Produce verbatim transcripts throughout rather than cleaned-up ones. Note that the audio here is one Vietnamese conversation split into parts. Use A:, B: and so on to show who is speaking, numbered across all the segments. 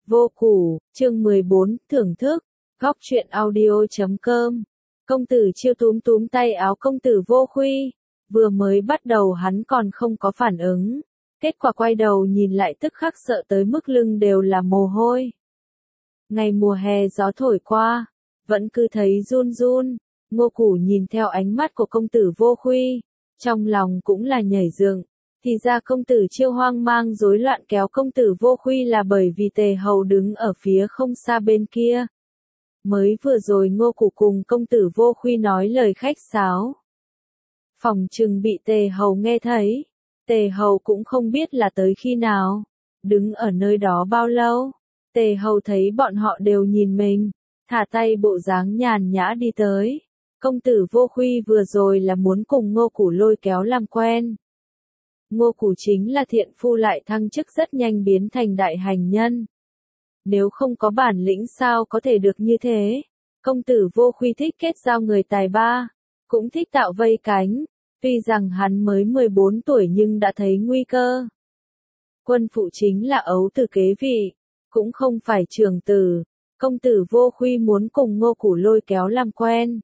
A: Vô Củ, chương mười bốn, thưởng thức, góc truyện audio chấm com. Công tử Chiêu túm túm tay áo công tử Vô Khuy, vừa mới bắt đầu hắn còn không có phản ứng, kết quả quay đầu nhìn lại tức khắc sợ tới mức lưng đều là mồ hôi. Ngày mùa hè gió thổi qua, vẫn cứ thấy run run, Ngô Củ nhìn theo ánh mắt của công tử Vô Khuy, trong lòng cũng là nhảy dựng. Thì ra công tử Chiêu hoang mang rối loạn kéo công tử Vô Khuy là bởi vì Tề Hầu đứng ở phía không xa bên kia. Mới vừa rồi Ngô Củ cùng công tử Vô Khuy nói lời khách sáo. Phòng chừng bị Tề Hầu nghe thấy, Tề Hầu cũng không biết là tới khi nào, đứng ở nơi đó bao lâu. Tề Hầu thấy bọn họ đều nhìn mình, thả tay bộ dáng nhàn nhã đi tới. Công tử Vô Khuy vừa rồi là muốn cùng Ngô Củ lôi kéo làm quen. Ngô Củ chính là thiện phu lại thăng chức rất nhanh biến thành đại hành nhân. Nếu không có bản lĩnh sao có thể được như thế? Công tử Vô Khuy thích kết giao người tài ba, cũng thích tạo vây cánh, tuy rằng hắn mới mười bốn tuổi nhưng đã thấy nguy cơ. Quân phụ chính là ấu tử kế vị, cũng không phải trưởng tử, công tử Vô Khuy muốn cùng Ngô Củ lôi kéo làm quen.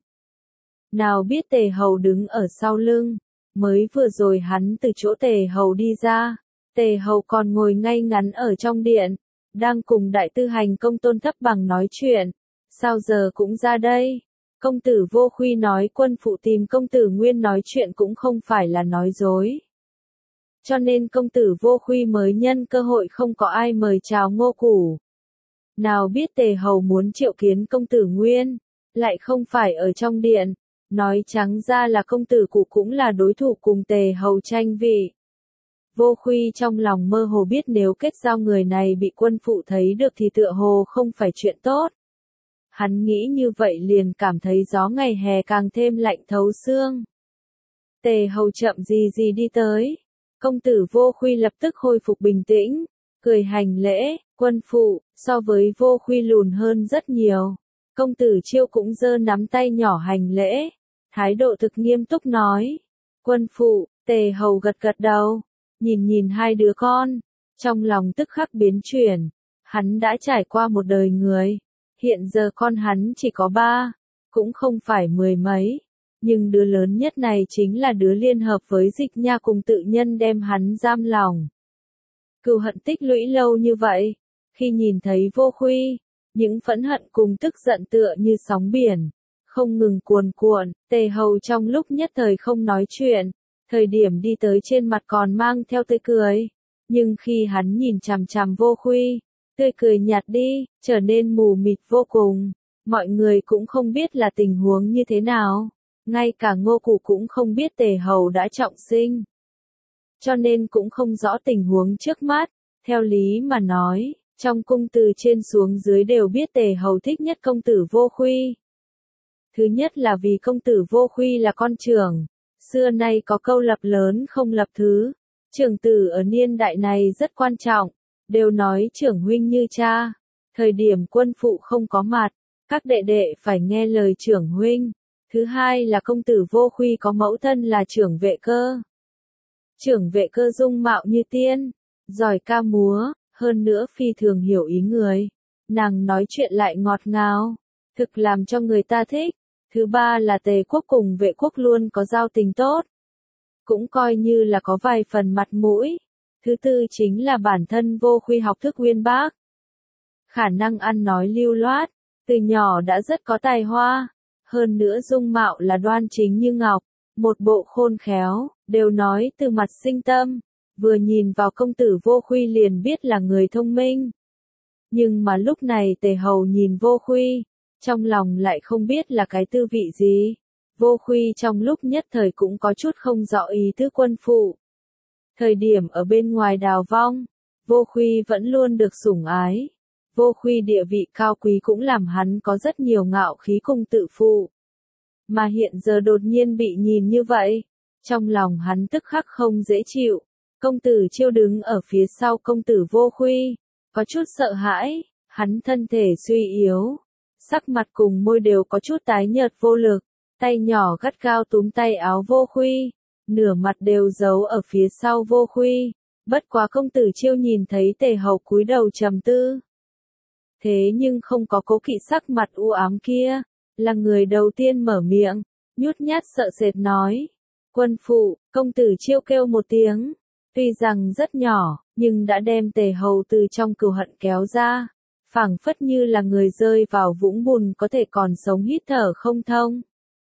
A: Nào biết Tề Hầu đứng ở sau lưng. Mới vừa rồi hắn từ chỗ Tề Hầu đi ra, Tề Hầu còn ngồi ngay ngắn ở trong điện, đang cùng đại tư hành công Tôn Thấp Bằng nói chuyện, sao giờ cũng ra đây? Công tử Vô Khuy nói quân phụ tìm công tử Nguyên nói chuyện cũng không phải là nói dối. Cho nên công tử Vô Khuy mới nhân cơ hội không có ai mời chào Ngô Củ. Nào biết Tề Hầu muốn triệu kiến công tử Nguyên, lại không phải ở trong điện. Nói trắng ra là công tử Cụ cũng là đối thủ cùng Tề Hầu tranh vị. Vô Khuy trong lòng mơ hồ biết nếu kết giao người này bị quân phụ thấy được thì tựa hồ không phải chuyện tốt. Hắn nghĩ như vậy liền cảm thấy gió ngày hè càng thêm lạnh thấu xương. Tề Hầu chậm gì gì đi tới. Công tử Vô Khuy lập tức khôi phục bình tĩnh, cười hành lễ, quân phụ, so với Vô Khuy lùn hơn rất nhiều. Công tử Chiêu cũng giơ nắm tay nhỏ hành lễ. Thái độ thực nghiêm túc nói. Quân phụ, Tề Hầu gật gật đầu, nhìn nhìn hai đứa con, trong lòng tức khắc biến chuyển. Hắn đã trải qua một đời người, hiện giờ con hắn chỉ có ba, cũng không phải mười mấy, nhưng đứa lớn nhất này chính là đứa liên hợp với Dịch Nha cùng tự nhân đem hắn giam lòng. Cừu hận tích lũy lâu như vậy, khi nhìn thấy Vô Khuy, những phẫn hận cùng tức giận tựa như sóng biển. Không ngừng cuồn cuộn, Tề Hầu trong lúc nhất thời không nói chuyện, thời điểm đi tới trên mặt còn mang theo tươi cười, nhưng khi hắn nhìn chằm chằm Vô Khuy, tươi cười nhạt đi, trở nên mù mịt vô cùng, mọi người cũng không biết là tình huống như thế nào, ngay cả Ngô Củ cũng không biết Tề Hầu đã trọng sinh, cho nên cũng không rõ tình huống trước mắt, theo lý mà nói, trong cung từ trên xuống dưới đều biết Tề Hầu thích nhất công tử Vô Khuy. Thứ nhất là vì công tử Vô Khuy là con trưởng, xưa nay có câu lập lớn không lập thứ, trưởng tử ở niên đại này rất quan trọng, đều nói trưởng huynh như cha, thời điểm quân phụ không có mặt, các đệ đệ phải nghe lời trưởng huynh. Thứ hai là công tử Vô Khuy có mẫu thân là Trưởng Vệ Cơ. Trưởng Vệ Cơ dung mạo như tiên, giỏi ca múa, hơn nữa phi thường hiểu ý người, nàng nói chuyện lại ngọt ngào, thực làm cho người ta thích. Thứ ba là Tề quốc cùng Vệ quốc luôn có giao tình tốt, cũng coi như là có vài phần mặt mũi. Thứ tư chính là bản thân Vô Khuy học thức uyên bác, khả năng ăn nói lưu loát, từ nhỏ đã rất có tài hoa, hơn nữa dung mạo là đoan chính như ngọc, một bộ khôn khéo, đều nói từ mặt sinh tâm, vừa nhìn vào công tử Vô Khuy liền biết là người thông minh. Nhưng mà lúc này Tề Hầu nhìn Vô Khuy, trong lòng lại không biết là cái tư vị gì. Vô Khuy trong lúc nhất thời cũng có chút không rõ ý tứ quân phụ. Thời điểm ở bên ngoài đào vong, Vô Khuy vẫn luôn được sủng ái. Vô Khuy địa vị cao quý cũng làm hắn có rất nhiều ngạo khí cùng tự phụ. Mà hiện giờ đột nhiên bị nhìn như vậy, trong lòng hắn tức khắc không dễ chịu. Công tử Chiêu đứng ở phía sau công tử Vô Khuy, có chút sợ hãi, hắn thân thể suy yếu. Sắc mặt cùng môi đều có chút tái nhợt vô lực, tay nhỏ gắt gao túm tay áo Vô Khuy, nửa mặt đều giấu ở phía sau Vô Khuy. Bất quá công tử Chiêu nhìn thấy Tề Hầu cúi đầu trầm tư, Thế nhưng không có Cố Kỵ sắc mặt u ám kia, là người đầu tiên mở miệng, nhút nhát sợ sệt nói. Quân phụ, công tử Chiêu kêu một tiếng, tuy rằng rất nhỏ, nhưng đã đem Tề Hầu từ trong cừu hận kéo ra, phảng phất như là người rơi vào vũng bùn có thể còn sống hít thở không thông.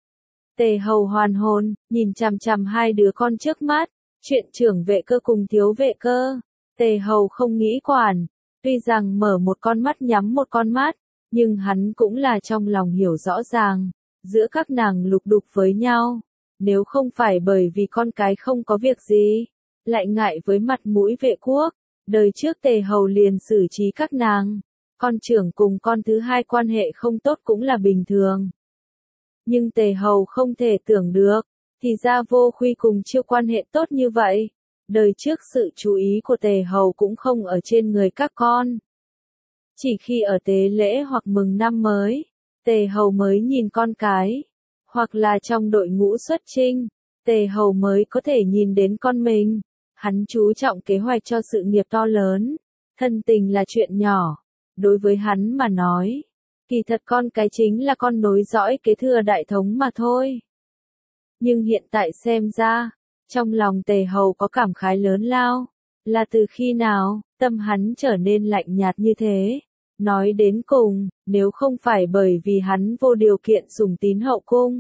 A: Tề Hầu hoàn hồn, nhìn chằm chằm hai đứa con trước mắt, chuyện trưởng vệ cơ cùng thiếu vệ cơ. Tề Hầu không nghĩ quản, tuy rằng mở một con mắt nhắm một con mắt, nhưng hắn cũng là trong lòng hiểu rõ ràng, giữa các nàng lục đục với nhau. Nếu không phải bởi vì con cái không có việc gì, lại ngại với mặt mũi vệ quốc, đời trước Tề Hầu liền xử trí các nàng. Con trưởng cùng con thứ hai quan hệ không tốt cũng là bình thường. Nhưng Tề Hầu không thể tưởng được, thì ra Vô Khuy cùng Chiêu quan hệ tốt như vậy. Đời trước sự chú ý của Tề Hầu cũng không ở trên người các con. Chỉ khi ở tế lễ hoặc mừng năm mới, Tề Hầu mới nhìn con cái, hoặc là trong đội ngũ xuất chinh, Tề Hầu mới có thể nhìn đến con mình. Hắn chú trọng kế hoạch cho sự nghiệp to lớn, thân tình là chuyện nhỏ. Đối với hắn mà nói, kỳ thật con cái chính là con nối dõi kế thừa đại thống mà thôi. Nhưng hiện tại xem ra, trong lòng Tề Hầu có cảm khái lớn lao, là từ khi nào, tâm hắn trở nên lạnh nhạt như thế. Nói đến cùng, nếu không phải bởi vì hắn vô điều kiện sủng tín hậu cung,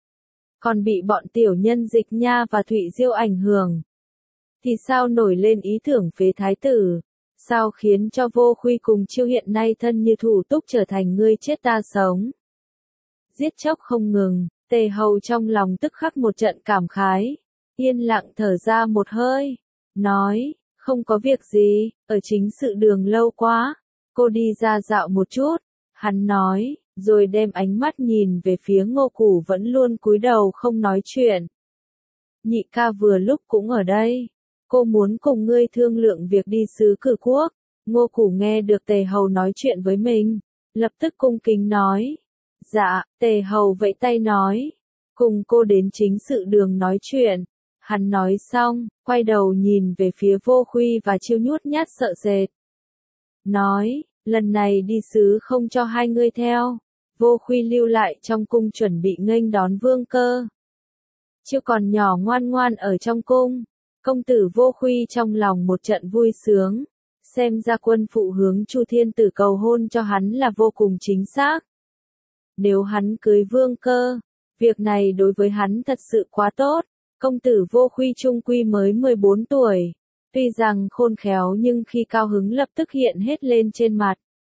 A: còn bị bọn tiểu nhân Dịch Nha và Thụy Diêu ảnh hưởng, thì sao nổi lên ý tưởng phế thái tử? Sao khiến cho Vô Khuy cùng Chiêu hiện nay thân như thủ túc trở thành ngươi chết ta sống? Giết chóc không ngừng, Tề Hầu trong lòng tức khắc một trận cảm khái, yên lặng thở ra một hơi, nói, không có việc gì, ở chính sự đường lâu quá, cô đi ra dạo một chút. Hắn nói, rồi đem ánh mắt nhìn về phía Ngô Củ vẫn luôn cúi đầu không nói chuyện. Nhị ca vừa lúc cũng ở đây. Cô muốn cùng ngươi thương lượng việc đi sứ cử quốc. Ngô Củ nghe được Tề Hầu nói chuyện với mình, lập tức cung kính nói. Dạ, Tề Hầu vẫy tay nói. Cùng cô đến chính sự đường nói chuyện. Hắn nói xong, quay đầu nhìn về phía Vô Khuy và Chiêu nhút nhát sợ sệt. Nói, lần này đi sứ không cho hai ngươi theo. Vô Khuy lưu lại trong cung chuẩn bị nghênh đón vương cơ. Chiêu còn nhỏ ngoan ngoan ở trong cung. Công tử Vô Khuy trong lòng một trận vui sướng, xem ra quân phụ hướng Chu Thiên Tử cầu hôn cho hắn là vô cùng chính xác. Nếu hắn cưới vương cơ, việc này đối với hắn thật sự quá tốt. Công tử Vô Khuy trung quy mới mười bốn tuổi, tuy rằng khôn khéo nhưng khi cao hứng lập tức hiện hết lên trên mặt.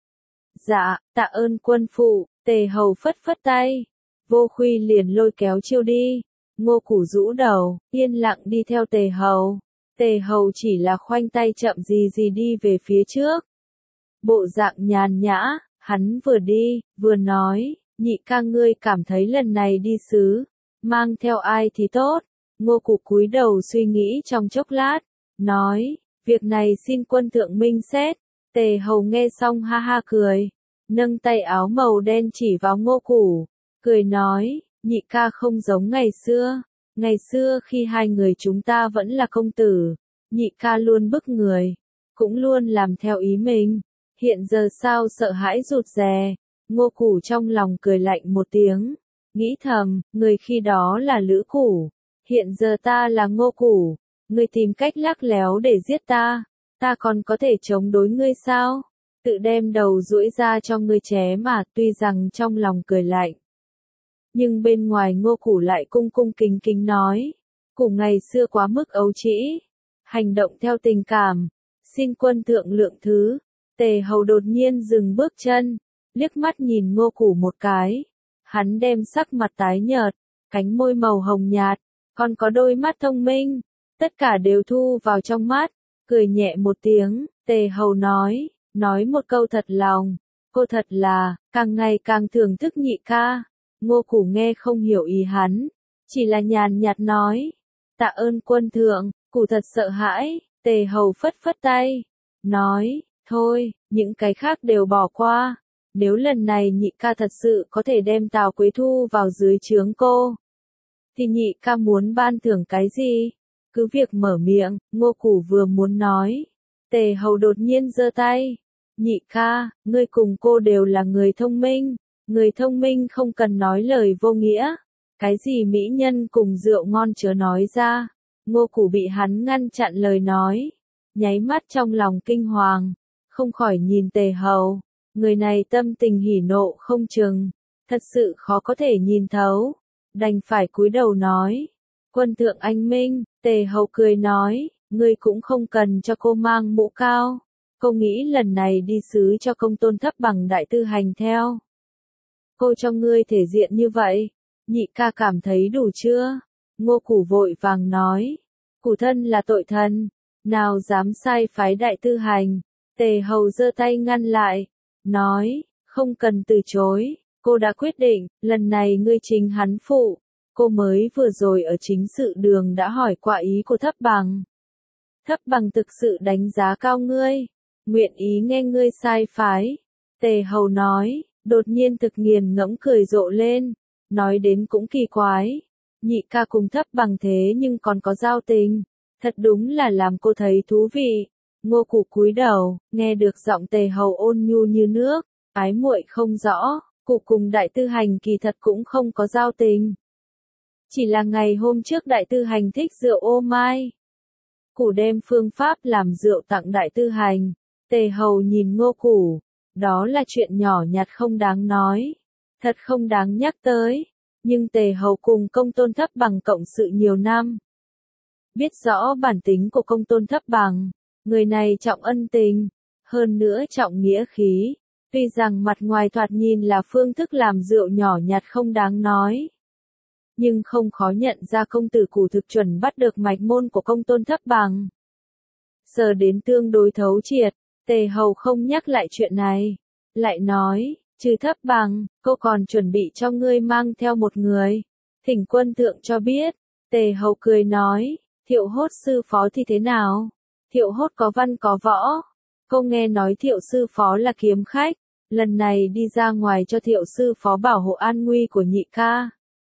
A: Dạ, tạ ơn quân phụ. Tề Hầu phất phất tay, Vô Khuy liền lôi kéo Chiêu đi. Ngô Củ rũ đầu, yên lặng đi theo Tề Hầu. Tề Hầu chỉ là khoanh tay chậm gì gì đi về phía trước. Bộ dạng nhàn nhã, hắn vừa đi, vừa nói, nhị ca ngươi cảm thấy lần này đi sứ, mang theo ai thì tốt. Ngô Củ cúi đầu suy nghĩ trong chốc lát, nói, việc này xin quân thượng minh xét. Tề Hầu nghe xong ha ha cười, nâng tay áo màu đen chỉ vào Ngô Củ, cười nói, nhị ca không giống ngày xưa. Ngày xưa khi hai người chúng ta vẫn là công tử, nhị ca luôn bức người, cũng luôn làm theo ý mình. Hiện giờ sao sợ hãi rụt rè? Ngô Củ trong lòng cười lạnh một tiếng, nghĩ thầm, người khi đó là Lữ Củ, hiện giờ ta là Ngô Củ, ngươi tìm cách lắc léo để giết ta, ta còn có thể chống đối ngươi sao? Tự đem đầu duỗi ra cho ngươi chém mà. Tuy rằng trong lòng cười lạnh, nhưng bên ngoài Ngô Củ lại cung cung kính kính nói, Củ ngày xưa quá mức ấu trĩ, hành động theo tình cảm, xin quân thượng lượng thứ. Tề Hầu đột nhiên dừng bước chân, liếc mắt nhìn Ngô Củ một cái, hắn đem sắc mặt tái nhợt, cánh môi màu hồng nhạt, còn có đôi mắt thông minh, tất cả đều thu vào trong mắt, cười nhẹ một tiếng. Tề Hầu nói, nói một câu thật lòng, cô thật là, càng ngày càng thưởng thức nhị ca. Ngô Củ nghe không hiểu ý hắn, chỉ là nhàn nhạt nói, tạ ơn quân thượng. Củ thật sợ hãi. Tề Hầu phất phất tay, nói, thôi, những cái khác đều bỏ qua. Nếu lần này nhị ca thật sự có thể đem Tào Quế thu vào dưới trướng cô, thì nhị ca muốn ban thưởng cái gì? Cứ việc mở miệng. Ngô Củ vừa muốn nói, Tề Hầu đột nhiên giơ tay, Nhị ca, ngươi cùng cô đều là người thông minh, người thông minh không cần nói lời vô nghĩa. Cái gì mỹ nhân cùng rượu ngon chớ nói ra. Ngô Củ bị hắn ngăn chặn lời nói, nháy mắt trong lòng kinh hoàng, không khỏi nhìn Tề Hầu, người này tâm tình hỉ nộ không chừng, thật sự khó có thể nhìn thấu, đành phải cúi đầu nói, quân thượng anh minh. Tề Hầu cười nói, ngươi cũng không cần cho cô mang mũ cao, cô nghĩ lần này đi sứ cho công tôn Thấp Bằng đại tư hành theo. Cô cho ngươi thể diện như vậy, nhị ca cảm thấy đủ chưa? Ngô Củ vội vàng nói, Củ thân là tội thần, nào dám sai phái đại tư hành. Tề Hầu giơ tay ngăn lại, nói, không cần từ chối, cô đã quyết định, lần này ngươi chính hắn phụ. Cô mới vừa rồi ở chính sự đường đã hỏi qua ý của Thấp Bằng. Thấp Bằng thực sự đánh giá cao ngươi, nguyện ý nghe ngươi sai phái. Tề Hầu nói, đột nhiên thực nghiền ngẫm cười rộ lên, nói đến cũng kỳ quái. Nhị ca cùng Thấp Bằng thế nhưng còn có giao tình, thật đúng là làm cô thấy thú vị. Ngô Củ cúi đầu, nghe được giọng Tề Hầu ôn nhu như nước, ái muội không rõ, Cụ cùng đại tư hành kỳ thật cũng không có giao tình. Chỉ là ngày hôm trước đại tư hành thích rượu ô mai. Củ đem phương pháp làm rượu tặng đại tư hành. Tề Hầu nhìn Ngô Củ, đó là chuyện nhỏ nhặt không đáng nói, thật không đáng nhắc tới. Nhưng Tề Hầu cùng công tôn Thấp Bằng cộng sự nhiều năm, biết rõ bản tính của công tôn Thấp Bằng, người này trọng ân tình, hơn nữa trọng nghĩa khí. Tuy rằng mặt ngoài thoạt nhìn là phương thức làm rượu nhỏ nhặt không đáng nói, nhưng không khó nhận ra công tử Củ thực chuẩn bắt được mạch môn của công tôn Thấp Bằng. Giờ đến tương đối thấu triệt, Tề Hầu không nhắc lại chuyện này, lại nói, trừ Thấp Bằng, cô còn chuẩn bị cho ngươi mang theo một người, thỉnh quân thượng cho biết. Tề Hầu cười nói, Thiệu Hốt sư phó thì thế nào? Thiệu Hốt có văn có võ, cô nghe nói Thiệu sư phó là kiếm khách, lần này đi ra ngoài cho Thiệu sư phó bảo hộ an nguy của nhị ca.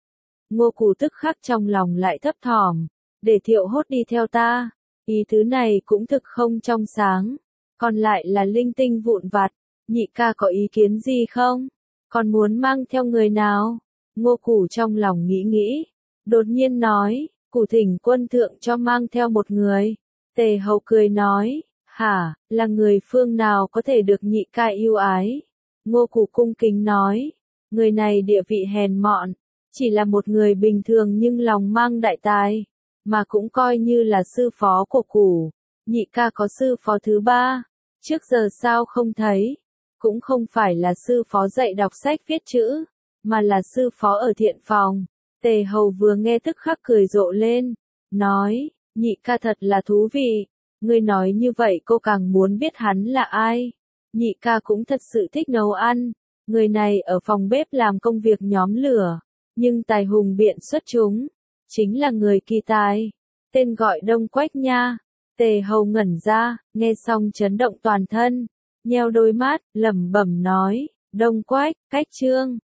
A: Ngô Củ tức khắc trong lòng lại thấp thỏm, để Thiệu Hốt đi theo ta, ý thứ này cũng thực không trong sáng, còn lại là linh tinh vụn vặt, nhị ca có ý kiến gì không? Còn muốn mang theo người nào? Ngô Củ trong lòng nghĩ nghĩ, đột nhiên nói, Củ thỉnh quân thượng cho mang theo một người. Tề Hầu cười nói, hả, là người phương nào có thể được nhị ca yêu ái? Ngô Củ cung kính nói, người này địa vị hèn mọn, chỉ là một người bình thường nhưng lòng mang đại tài, mà cũng coi như là sư phó của Củ. Nhị ca có sư phó thứ ba, trước giờ sao không thấy? Cũng không phải là sư phó dạy đọc sách viết chữ, mà là sư phó ở thiện phòng. Tề Hầu vừa nghe tức khắc cười rộ lên, nói, nhị ca thật là thú vị, ngươi nói như vậy cô càng muốn biết hắn là ai. Nhị ca cũng thật sự thích nấu ăn, người này ở phòng bếp làm công việc nhóm lửa, nhưng tài hùng biện xuất chúng, chính là người kỳ tài, tên gọi Đông Quách nha. Tề Hầu ngẩn ra, nghe xong chấn động toàn thân, nheo đôi mắt, lẩm bẩm nói, Đông Quách, Cách Trương.